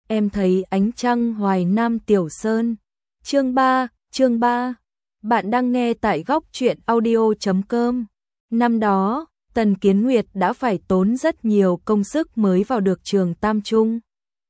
em thấy ánh trăng Hoài Nam Tiểu Sơn. Chương 3. Bạn đang nghe tại góc truyện audio.com. Năm đó, Tần Kiến Nguyệt đã phải tốn rất nhiều công sức mới vào được trường Tam Trung.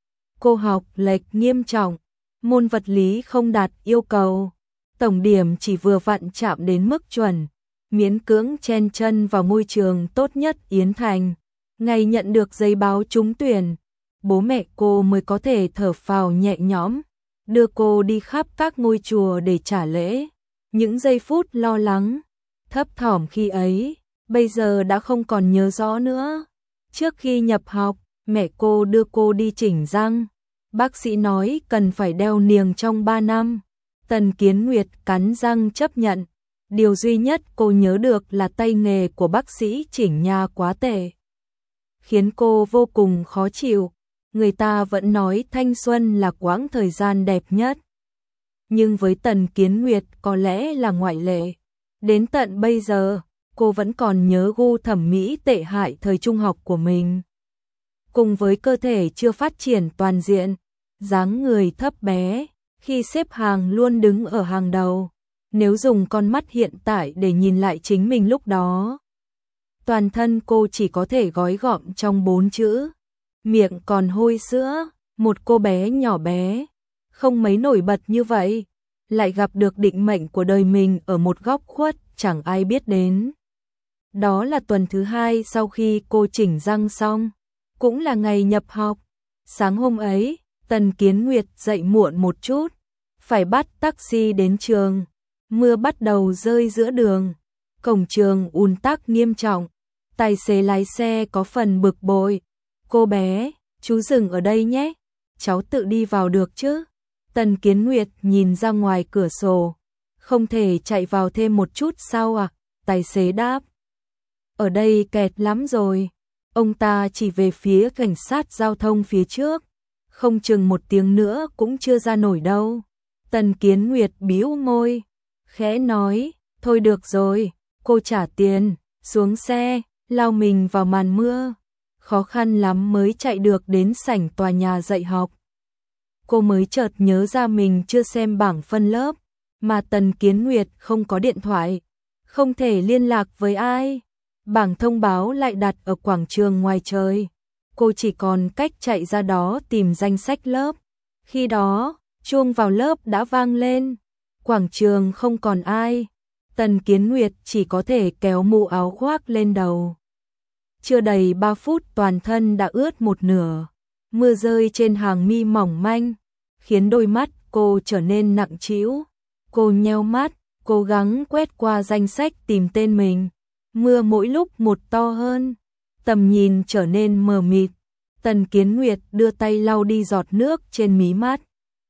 Cô học lệch nghiêm trọng, môn vật lý không đạt yêu cầu, tổng điểm chỉ vừa vặn chạm đến mức chuẩn, miễn cưỡng chen chân vào ngôi trường tốt nhất Yến Thành. Ngày nhận được giấy báo trúng tuyển, bố mẹ cô mới có thể thở phào nhẹ nhõm, đưa cô đi khắp các ngôi chùa để trả lễ. Những giây phút lo lắng, thấp thỏm khi ấy, bây giờ đã không còn nhớ rõ nữa. Trước khi nhập học, mẹ cô đưa cô đi chỉnh răng. Bác sĩ nói cần phải đeo niềng trong 3 năm. Tần Kiến Nguyệt cắn răng chấp nhận. Điều duy nhất cô nhớ được là tay nghề của bác sĩ chỉnh nha quá tệ, khiến cô vô cùng khó chịu. Người ta vẫn nói thanh xuân là quãng thời gian đẹp nhất, nhưng với Tần Kiến Nguyệt có lẽ là ngoại lệ. Đến tận bây giờ, cô vẫn còn nhớ gu thẩm mỹ tệ hại thời trung học của mình. Cùng với cơ thể chưa phát triển toàn diện, dáng người thấp bé, khi xếp hàng luôn đứng ở hàng đầu. Nếu dùng con mắt hiện tại để nhìn lại chính mình lúc đó, toàn thân cô chỉ có thể gói gọn trong 4 chữ: miệng còn hôi sữa. Một cô bé nhỏ bé, không mấy nổi bật như vậy, lại gặp được định mệnh của đời mình ở một góc khuất chẳng ai biết đến. Đó là tuần thứ 2 sau khi cô chỉnh răng xong, cũng là ngày nhập học. Sáng hôm ấy, Tần Kiến Nguyệt dậy muộn một chút, phải bắt taxi đến trường. Mưa bắt đầu rơi giữa đường, cổng trường ùn tắc nghiêm trọng. Tài xế lái xe có phần bực bội. Cô bé, chú dừng ở đây nhé, cháu tự đi vào được chứ? Tần Kiến Nguyệt nhìn ra ngoài cửa sổ. Không thể chạy vào thêm một chút sao à? Tài xế đáp. Ở đây kẹt lắm rồi. Ông ta chỉ về phía cảnh sát giao thông phía trước. Không chừng 1 tiếng nữa cũng chưa ra nổi đâu. Tần Kiến Nguyệt bĩu môi, khẽ nói, thôi được rồi. Cô trả tiền, xuống xe, lao mình vào màn mưa. Khó khăn lắm mới chạy được đến sảnh tòa nhà dạy học. Cô mới chợt nhớ ra mình chưa xem bảng phân lớp, mà Tần Kiến Nguyệt không có điện thoại, không thể liên lạc với ai. Bảng thông báo lại đặt ở quảng trường ngoài trời. Cô chỉ còn cách chạy ra đó tìm danh sách lớp. Khi đó, chuông vào lớp đã vang lên. Quảng trường không còn ai. Tần Kiến Nguyệt chỉ có thể kéo mũ áo khoác lên đầu. Chưa đầy 3 phút toàn thân đã ướt một nửa. Mưa rơi trên hàng mi mỏng manh, khiến đôi mắt cô trở nên nặng trĩu. Cô nheo mắt, cố gắng quét qua danh sách tìm tên mình. Mưa mỗi lúc một to hơn, tầm nhìn trở nên mờ mịt. Tần Kiến Nguyệt đưa tay lau đi giọt nước trên mí mắt.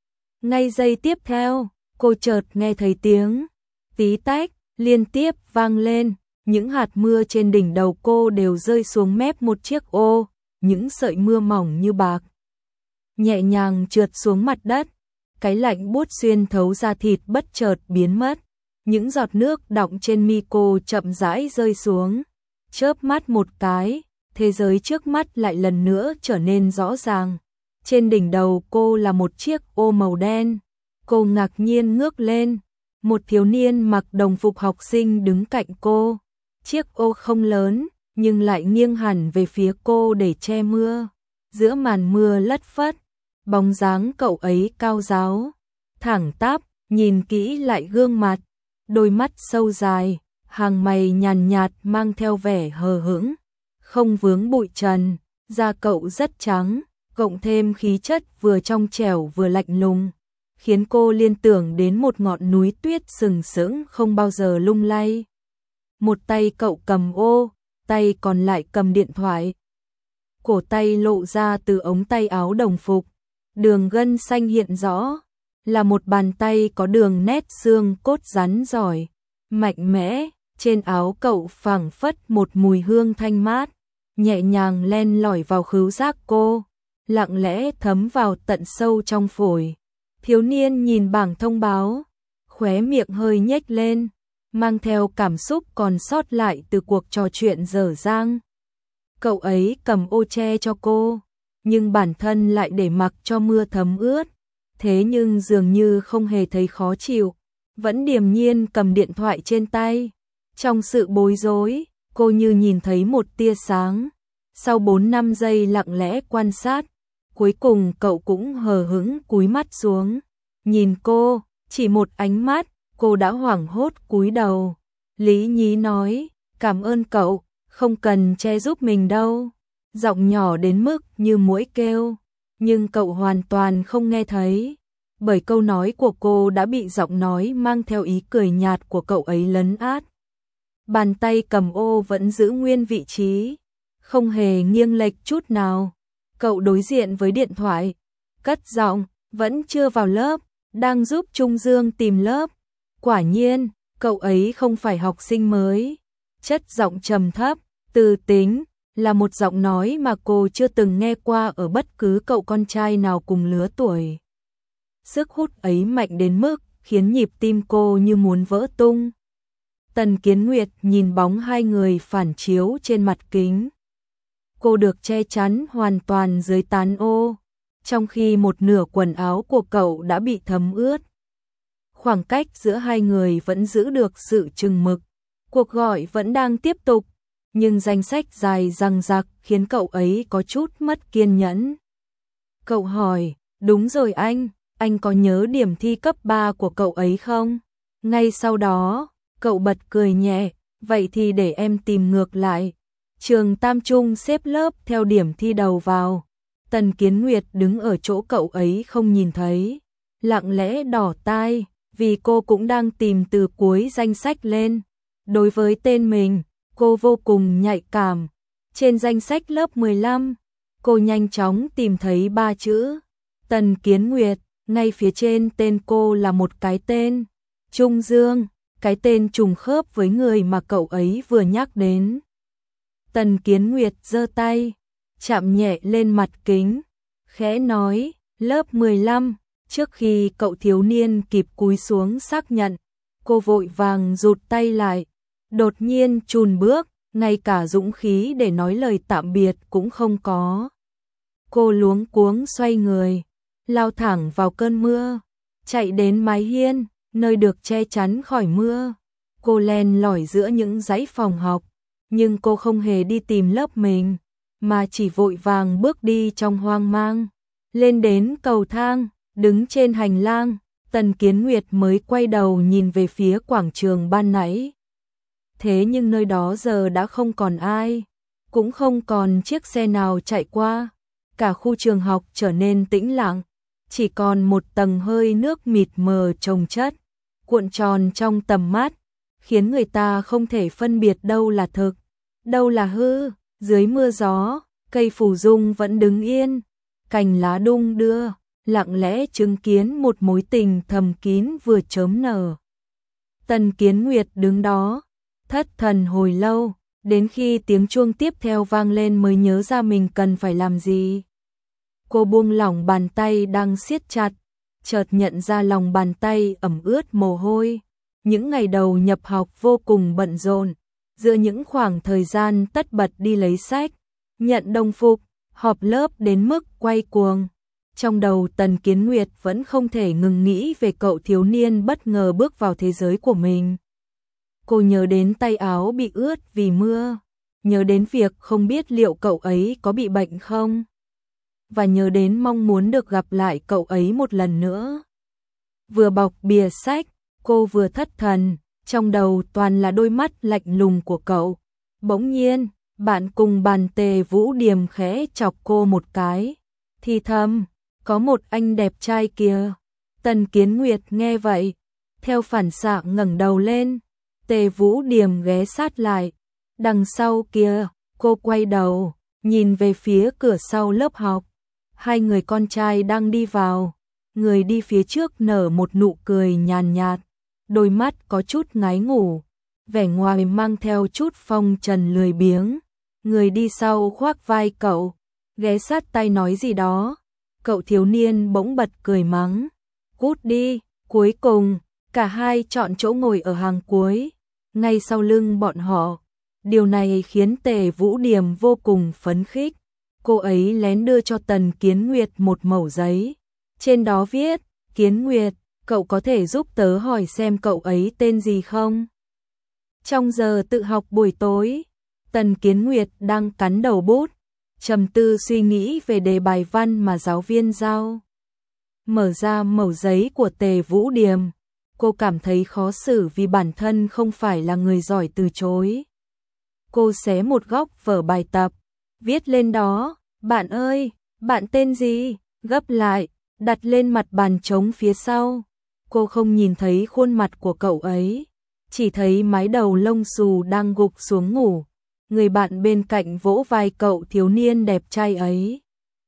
Ngay giây tiếp theo, cô chợt nghe thấy tiếng tí tách liên tiếp vang lên. Những hạt mưa trên đỉnh đầu cô đều rơi xuống mép một chiếc ô. Những sợi mưa mỏng như bạc nhẹ nhàng trượt xuống mặt đất. Cái lạnh buốt xuyên thấu da thịt bất chợt biến mất. Những giọt nước đọng trên mi cô chậm rãi rơi xuống. Chớp mắt một cái, thế giới trước mắt lại lần nữa trở nên rõ ràng. Trên đỉnh đầu cô là một chiếc ô màu đen. Cô ngạc nhiên ngước lên. Một thiếu niên mặc đồng phục học sinh đứng cạnh cô. Chiếc ô không lớn, nhưng lại nghiêng hẳn về phía cô để che mưa. Giữa màn mưa lất phất, bóng dáng cậu ấy cao ráo, thẳng tắp, nhìn kỹ lại gương mặt, đôi mắt sâu dài, hàng mày nhàn nhạt mang theo vẻ hờ hững, không vướng bụi trần. Da cậu rất trắng, cộng thêm khí chất vừa trong trẻo vừa lạnh lùng, khiến cô liên tưởng đến một ngọn núi tuyết sừng sững không bao giờ lung lay. Một tay cậu cầm ô, tay còn lại cầm điện thoại. Cổ tay lộ ra từ ống tay áo đồng phục, đường gân xanh hiện rõ, là một bàn tay có đường nét xương cốt rắn giỏi, mạnh mẽ. Trên áo cậu phảng phất một mùi hương thanh mát, nhẹ nhàng len lỏi vào khứu giác cô, lặng lẽ thấm vào tận sâu trong phổi. Thiếu niên nhìn bảng thông báo, khóe miệng hơi nhếch lên, mang theo cảm xúc còn sót lại từ cuộc trò chuyện dở dang. Cậu ấy cầm ô che cho cô, nhưng bản thân lại để mặc cho mưa thấm ướt. Thế nhưng dường như không hề thấy khó chịu, vẫn điềm nhiên cầm điện thoại trên tay. Trong sự bối rối, cô như nhìn thấy một tia sáng. Sau 4-5 giây lặng lẽ quan sát, cuối cùng cậu cũng hờ hững cúi mắt xuống. Nhìn cô, chỉ một ánh mắt, cô đã hoảng hốt cúi đầu. Lý Nhí nói, cảm ơn cậu, không cần che giúp mình đâu. Giọng nhỏ đến mức như muỗi kêu, nhưng cậu hoàn toàn không nghe thấy. Bởi câu nói của cô đã bị giọng nói mang theo ý cười nhạt của cậu ấy lấn át. Bàn tay cầm ô vẫn giữ nguyên vị trí, không hề nghiêng lệch chút nào. Cậu đối diện với điện thoại, cất giọng, vẫn chưa vào lớp, đang giúp Trung Dương tìm lớp. Quả nhiên, cậu ấy không phải học sinh mới. Chất giọng trầm thấp, từ tính, là một giọng nói mà cô chưa từng nghe qua ở bất cứ cậu con trai nào cùng lứa tuổi. Sức hút ấy mạnh đến mức khiến nhịp tim cô như muốn vỡ tung. Tần Kiến Nguyệt nhìn bóng hai người phản chiếu trên mặt kính. Cô được che chắn hoàn toàn dưới tán ô, trong khi một nửa quần áo của cậu đã bị thấm ướt. Khoảng cách giữa hai người vẫn giữ được sự chừng mực. Cuộc gọi vẫn đang tiếp tục, nhưng danh sách dài dằng dặc khiến cậu ấy có chút mất kiên nhẫn. Cậu hỏi, đúng rồi anh có nhớ điểm thi cấp 3 của cậu ấy không? Ngay sau đó, cậu bật cười nhẹ, vậy thì để em tìm ngược lại. Trường Tam Trung xếp lớp theo điểm thi đầu vào. Tần Kiến Nguyệt đứng ở chỗ cậu ấy không nhìn thấy, lặng lẽ đỏ tai, vì cô cũng đang tìm từ cuối danh sách lên. Đối với tên mình, cô vô cùng nhạy cảm. Trên danh sách lớp 15, cô nhanh chóng tìm thấy 3 chữ Tần Kiến Nguyệt, ngay phía trên tên cô là một cái tên Trung Dương, cái tên trùng khớp với người mà cậu ấy vừa nhắc đến. Tần Kiến Nguyệt giơ tay, chạm nhẹ lên mặt kính, khẽ nói, lớp 15. Trước khi cậu thiếu niên kịp cúi xuống xác nhận, cô vội vàng rụt tay lại, đột nhiên chùn bước, ngay cả dũng khí để nói lời tạm biệt cũng không có. Cô luống cuống xoay người, lao thẳng vào cơn mưa, chạy đến mái hiên, nơi được che chắn khỏi mưa. Cô len lỏi giữa những dãy phòng học, nhưng cô không hề đi tìm lớp mình, mà chỉ vội vàng bước đi trong hoang mang. Lên đến cầu thang, đứng trên hành lang, Tần Kiến Nguyệt mới quay đầu nhìn về phía quảng trường ban nãy. Thế nhưng nơi đó giờ đã không còn ai, cũng không còn chiếc xe nào chạy qua. Cả khu trường học trở nên tĩnh lặng, chỉ còn một tầng hơi nước mịt mờ chồng chất, cuộn tròn trong tầm mắt, khiến người ta không thể phân biệt đâu là thực, đâu là hư. Dưới mưa gió, cây phù dung vẫn đứng yên, cành lá đung đưa, lặng lẽ chứng kiến một mối tình thầm kín vừa chớm nở. Tần Kiến Nguyệt đứng đó, thất thần hồi lâu, đến khi tiếng chuông tiếp theo vang lên mới nhớ ra mình cần phải làm gì. Cô buông lỏng bàn tay đang siết chặt, chợt nhận ra lòng bàn tay ẩm ướt mồ hôi. Những ngày đầu nhập học vô cùng bận rộn, giữa những khoảng thời gian tất bật đi lấy sách, nhận đồng phục, họp lớp đến mức quay cuồng. Trong đầu Tần Kiến Nguyệt vẫn không thể ngừng nghĩ về cậu thiếu niên bất ngờ bước vào thế giới của mình. Cô nhớ đến tay áo bị ướt vì mưa, nhớ đến việc không biết liệu cậu ấy có bị bệnh không, và nhớ đến mong muốn được gặp lại cậu ấy một lần nữa. Vừa bọc bìa sách, cô vừa thất thần, trong đầu toàn là đôi mắt lạnh lùng của cậu. Bỗng nhiên, bạn cùng bàn Tề Vũ Điềm khẽ chọc cô một cái, thì thầm, có một anh đẹp trai kìa. Tần Kiến Nguyệt nghe vậy, theo phản xạ ngẩng đầu lên. Tề Vũ Điềm ghé sát lại, đằng sau kia. Cô quay đầu, nhìn về phía cửa sau lớp học. Hai người con trai đang đi vào. Người đi phía trước nở một nụ cười nhàn nhạt, đôi mắt có chút ngái ngủ, vẻ ngoài mang theo chút phong trần lười biếng. Người đi sau khoác vai cậu, ghé sát tai nói gì đó. Cậu thiếu niên bỗng bật cười mắng, cút đi. Cuối cùng, cả hai chọn chỗ ngồi ở hàng cuối, ngay sau lưng bọn họ. Điều này khiến Tề Vũ Điềm vô cùng phấn khích. cô ấy lén đưa cho Tần Kiến Nguyệt một mẩu giấy. Trên đó viết, Kiến Nguyệt, cậu có thể giúp tớ hỏi xem cậu ấy tên gì không? Trong giờ tự học buổi tối, Tần Kiến Nguyệt đang cắn đầu bút, trầm tư suy nghĩ về đề bài văn mà giáo viên giao. Mở ra mẩu giấy của Tề Vũ Điềm, cô cảm thấy khó xử vì bản thân không phải là người giỏi từ chối. Cô xé một góc vở bài tập, viết lên đó, bạn ơi, bạn tên gì? Gấp lại, đặt lên mặt bàn trống phía sau. Cô không nhìn thấy khuôn mặt của cậu ấy, chỉ thấy mái đầu lông xù đang gục xuống ngủ. Người bạn bên cạnh vỗ vai cậu thiếu niên đẹp trai ấy.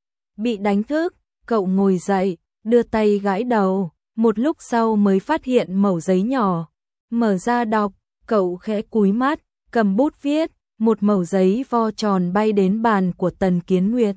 Bị đánh thức, cậu ngồi dậy, đưa tay gãi đầu, một lúc sau mới phát hiện mẩu giấy nhỏ. Mở ra đọc, cậu khẽ cúi mắt, cầm bút viết, một mẩu giấy vo tròn bay đến bàn của Tần Kiến Nguyệt.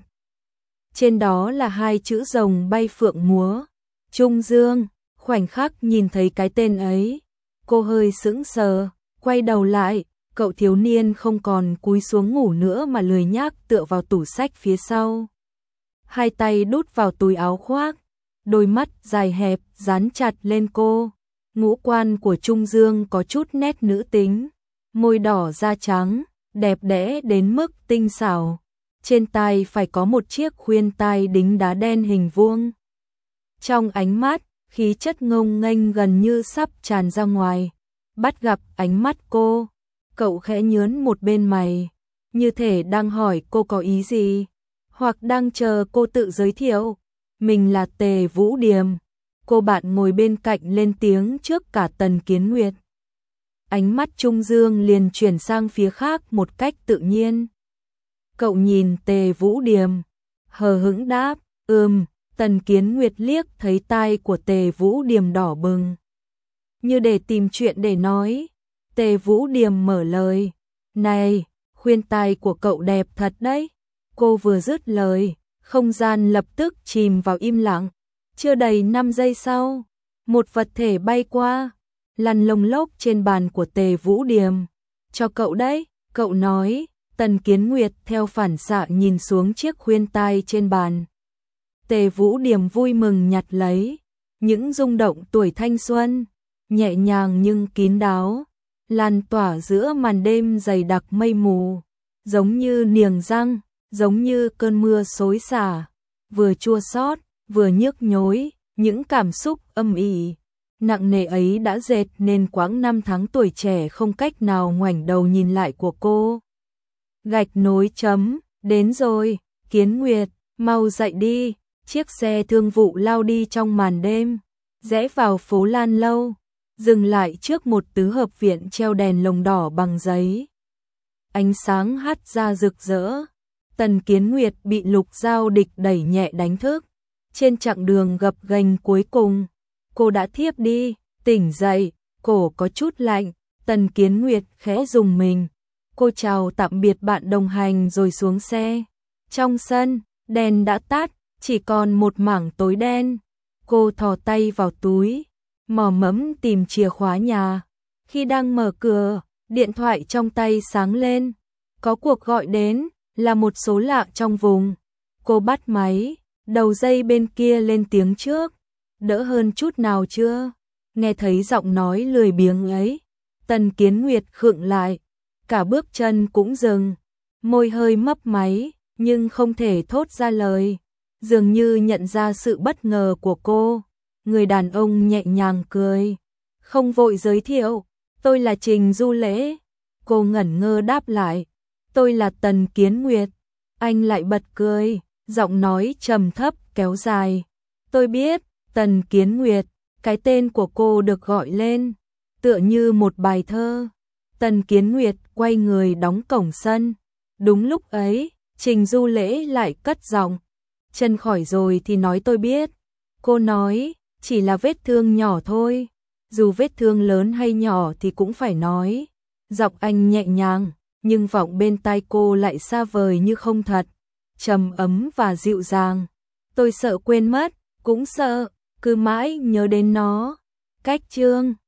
Trên đó là hai chữ rồng bay phượng múa, Trung Dương. Khoảnh khắc nhìn thấy cái tên ấy, cô hơi sững sờ, quay đầu lại, cậu thiếu niên không còn cúi xuống ngủ nữa mà lười nhác tựa vào tủ sách phía sau. Hai tay đút vào túi áo khoác, đôi mắt dài hẹp dán chặt lên cô. Ngũ quan của Trung Dương có chút nét nữ tính, môi đỏ da trắng, đẹp đẽ đến mức tinh xảo. Trên tai phải có một chiếc khuyên tai đính đá đen hình vuông. Trong ánh mắt, khí chất ngông nghênh gần như sắp tràn ra ngoài. Bắt gặp ánh mắt cô, cậu khẽ nhớn một bên mày, như thể đang hỏi cô có ý gì, hoặc đang chờ cô tự giới thiệu. Mình là Tề Vũ Điềm. Cô bạn ngồi bên cạnh lên tiếng trước cả Tần Kiến Nguyệt. Ánh mắt Trung Dương liền chuyển sang phía khác một cách tự nhiên. Cậu nhìn Tề Vũ Điềm, hờ hững đáp, Tần Kiến Nguyệt liếc thấy tai của Tề Vũ Điềm đỏ bừng, như để tìm chuyện để nói. Tề Vũ Điềm mở lời, này, khuyên tai của cậu đẹp thật đấy. Cô vừa dứt lời, không gian lập tức chìm vào im lặng. Chưa đầy 5 giây sau, một vật thể bay qua, lăn lông lốc trên bàn của Tề Vũ Điềm. Cho cậu đấy, cậu nói. Tần Kiến Nguyệt theo phản xạ nhìn xuống chiếc khuyên tai trên bàn. Tề Vũ Điềm vui mừng nhặt lấy, những rung động tuổi thanh xuân, nhẹ nhàng nhưng kín đáo, lan tỏa giữa màn đêm dày đặc mây mù, giống như niềng răng, giống như cơn mưa xối xả, vừa chua xót, vừa nhức nhối, những cảm xúc âm ỉ, nặng nề ấy đã dệt nên quãng 5 tháng tuổi trẻ không cách nào ngoảnh đầu nhìn lại của cô. Gạch nối chấm, đến rồi, Kiến Nguyệt, mau dậy đi. Chiếc xe thương vụ lao đi trong màn đêm, rẽ vào phố Lan Lâu, dừng lại trước một tứ hợp viện treo đèn lồng đỏ bằng giấy. Ánh sáng hắt ra rực rỡ. Tần Kiến Nguyệt bị Lục Giao Địch đẩy nhẹ đánh thức. Trên chặng đường gập ghềnh cuối cùng, cô đã thiếp đi, tỉnh dậy, cổ có chút lạnh. Tần Kiến Nguyệt khẽ rùng mình. Cô chào tạm biệt bạn đồng hành rồi xuống xe. Trong sân, đèn đã tắt, chỉ còn một mảng tối đen. Cô thò tay vào túi, mò mẫm tìm chìa khóa nhà. Khi đang mở cửa, điện thoại trong tay sáng lên. Có cuộc gọi đến, là một số lạ trong vùng. Cô bắt máy, đầu dây bên kia lên tiếng trước. Đỡ hơn chút nào chưa? Nghe thấy giọng nói lười biếng ấy, Tần Kiến Nguyệt khựng lại, cả bước chân cũng dừng, môi hơi mấp máy, nhưng không thể thốt ra lời. Dường như nhận ra sự bất ngờ của cô, người đàn ông nhẹ nhàng cười, không vội giới thiệu, tôi là Trình Du Lễ. Cô ngẩn ngơ đáp lại, tôi là Tần Kiến Nguyệt. Anh lại bật cười, giọng nói trầm thấp kéo dài, tôi biết. Tần Kiến Nguyệt, cái tên của cô được gọi lên, tựa như một bài thơ. Tần Kiến Nguyệt quay người đóng cổng sân. Đúng lúc ấy, Trình Du Lễ lại cất giọng, chân khỏi rồi thì nói tôi biết. Cô nói, chỉ là vết thương nhỏ thôi, dù vết thương lớn hay nhỏ thì cũng phải nói. Giọng anh nhẹ nhàng, nhưng vọng bên tai cô lại xa vời như không thật, trầm ấm và dịu dàng. Tôi sợ quên mất, cũng sợ, cứ mãi nhớ đến nó. Cách chương